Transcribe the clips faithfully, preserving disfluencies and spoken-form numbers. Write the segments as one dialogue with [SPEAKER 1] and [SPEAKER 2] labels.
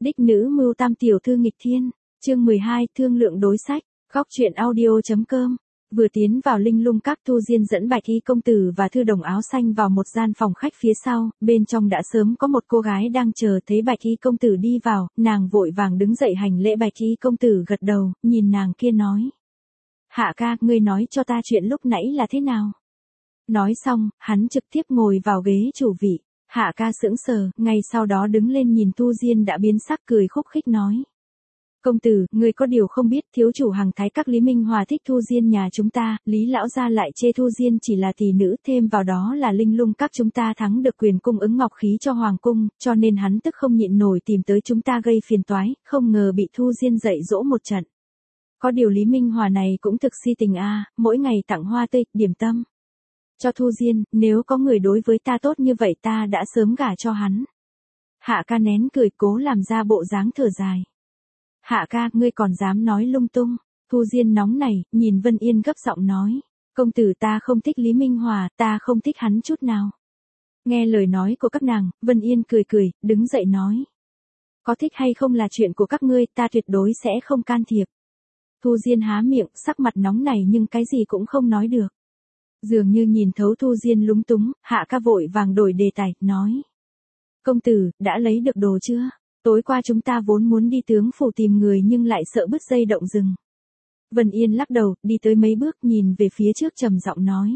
[SPEAKER 1] Đích nữ mưu tam tiểu thư nghịch thiên, chương mười hai, thương lượng đối sách, góc truyện audio.com. Vừa tiến vào Linh Lung Các, Thu Diên dẫn Bạch Y công tử và thư đồng áo xanh vào một gian phòng khách phía sau, bên trong đã sớm có một cô gái đang chờ. Thấy Bạch Y công tử đi vào, nàng vội vàng đứng dậy hành lễ. Bạch Y công tử gật đầu, nhìn nàng kia nói: Hạ ca, ngươi nói cho ta chuyện lúc nãy là thế nào? Nói xong, hắn trực tiếp ngồi vào ghế chủ vị. Hạ ca sững sờ, ngay sau đó đứng lên nhìn Thu Diên đã biến sắc, cười khúc khích nói: Công tử, ngươi có điều không biết, thiếu chủ Hằng Thái Các Lý Minh Hòa thích Thu Diên nhà chúng ta, Lý lão gia lại chê Thu Diên chỉ là tỷ nữ, thêm vào đó là Linh Lung Các chúng ta thắng được quyền cung ứng ngọc khí cho hoàng cung, cho nên hắn tức không nhịn nổi tìm tới chúng ta gây phiền toái, không ngờ bị Thu Diên dạy dỗ một trận. Có điều Lý Minh Hòa này cũng thực si tình a, mỗi ngày tặng hoa tươi, điểm tâm cho Thu Diên, nếu có người đối với ta tốt như vậy ta đã sớm gả cho hắn. Hạ ca nén cười, cố làm ra bộ dáng thở dài. Hạ ca, ngươi còn dám nói lung tung. Thu Diên nóng này, nhìn Vân Yên gấp giọng nói: Công tử, ta không thích Lý Minh Hòa, ta không thích hắn chút nào. Nghe lời nói của các nàng, Vân Yên cười cười, đứng dậy nói: Có thích hay không là chuyện của các ngươi, ta tuyệt đối sẽ không can thiệp. Thu Diên há miệng, sắc mặt nóng này nhưng cái gì cũng không nói được. Dường như nhìn thấu Thu Diên lúng túng, Hạ ca vội vàng đổi đề tài, nói: Công tử, đã lấy được đồ chưa? Tối qua chúng ta vốn muốn đi tướng phủ tìm người nhưng lại sợ bứt dây động rừng. Vân Yên lắc đầu, đi tới mấy bước nhìn về phía trước trầm giọng nói: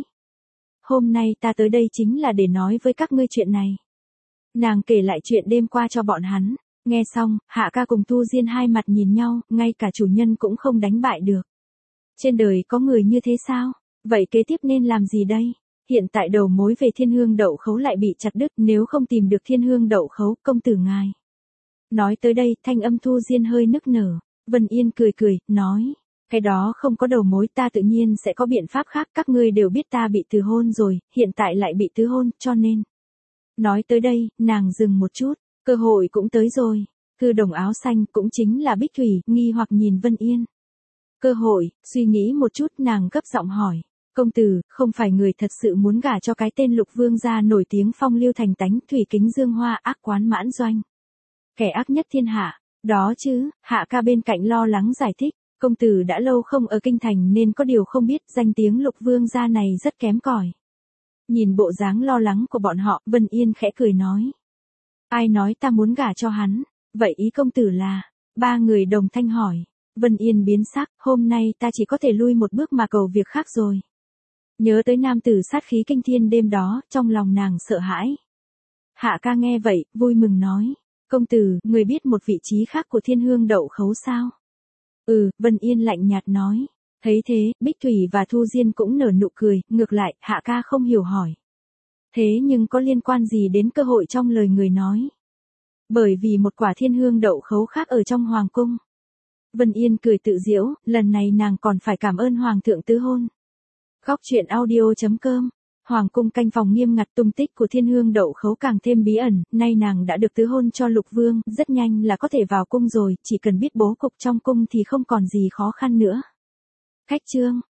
[SPEAKER 1] Hôm nay ta tới đây chính là để nói với các ngươi chuyện này. Nàng kể lại chuyện đêm qua cho bọn hắn. Nghe xong, Hạ ca cùng Thu Diên hai mặt nhìn nhau, ngay cả chủ nhân cũng không đánh bại được. Trên đời có người như thế sao? Vậy kế tiếp nên làm gì đây? Hiện tại đầu mối về Thiên Hương Đậu Khấu lại bị chặt đứt, nếu không tìm được Thiên Hương Đậu Khấu, công tử ngài. Nói tới đây, thanh âm Thu Diên hơi nức nở. Vân Yên cười cười, nói: Cái đó không có đầu mối, ta tự nhiên sẽ có biện pháp khác, các ngươi đều biết ta bị từ hôn rồi, hiện tại lại bị tứ hôn, cho nên. Nói tới đây, nàng dừng một chút, cơ hội cũng tới rồi. Thư đồng áo xanh cũng chính là Bích Thủy, nghi hoặc nhìn Vân Yên. Cơ hội, suy nghĩ một chút, nàng gấp giọng hỏi: Công tử, không phải người thật sự muốn gả cho cái tên Lục Vương gia nổi tiếng phong lưu thành tánh, thủy kính dương hoa, ác quán mãn doanh, kẻ ác nhất thiên hạ, đó chứ? Hạ ca bên cạnh lo lắng giải thích: Công tử đã lâu không ở kinh thành nên có điều không biết, danh tiếng Lục Vương gia này rất kém cỏi. Nhìn bộ dáng lo lắng của bọn họ, Vân Yên khẽ cười nói: Ai nói ta muốn gả cho hắn? Vậy ý công tử là? Ba người đồng thanh hỏi. Vân Yên biến sắc, hôm nay ta chỉ có thể lui một bước mà cầu việc khác rồi. Nhớ tới nam tử sát khí kinh thiên đêm đó, trong lòng nàng sợ hãi. Hạ ca nghe vậy, vui mừng nói: Công tử, người biết một vị trí khác của Thiên Hương Đậu Khấu sao? Ừ, Vân Yên lạnh nhạt nói. Thấy thế, Bích Thủy và Thu Diên cũng nở nụ cười, ngược lại, Hạ ca không hiểu hỏi: Thế nhưng có liên quan gì đến cơ hội trong lời người nói? Bởi vì một quả Thiên Hương Đậu Khấu khác ở trong hoàng cung. Vân Yên cười tự giễu, lần này nàng còn phải cảm ơn hoàng thượng tứ hôn. Góc truyện audio.com. Hoàng cung canh phòng nghiêm ngặt, tung tích của Thiên Hương Đậu Khấu càng thêm bí ẩn, nay nàng đã được tứ hôn cho Lục Vương, rất nhanh là có thể vào cung rồi, chỉ cần biết bố cục trong cung thì không còn gì khó khăn nữa. Khách chương.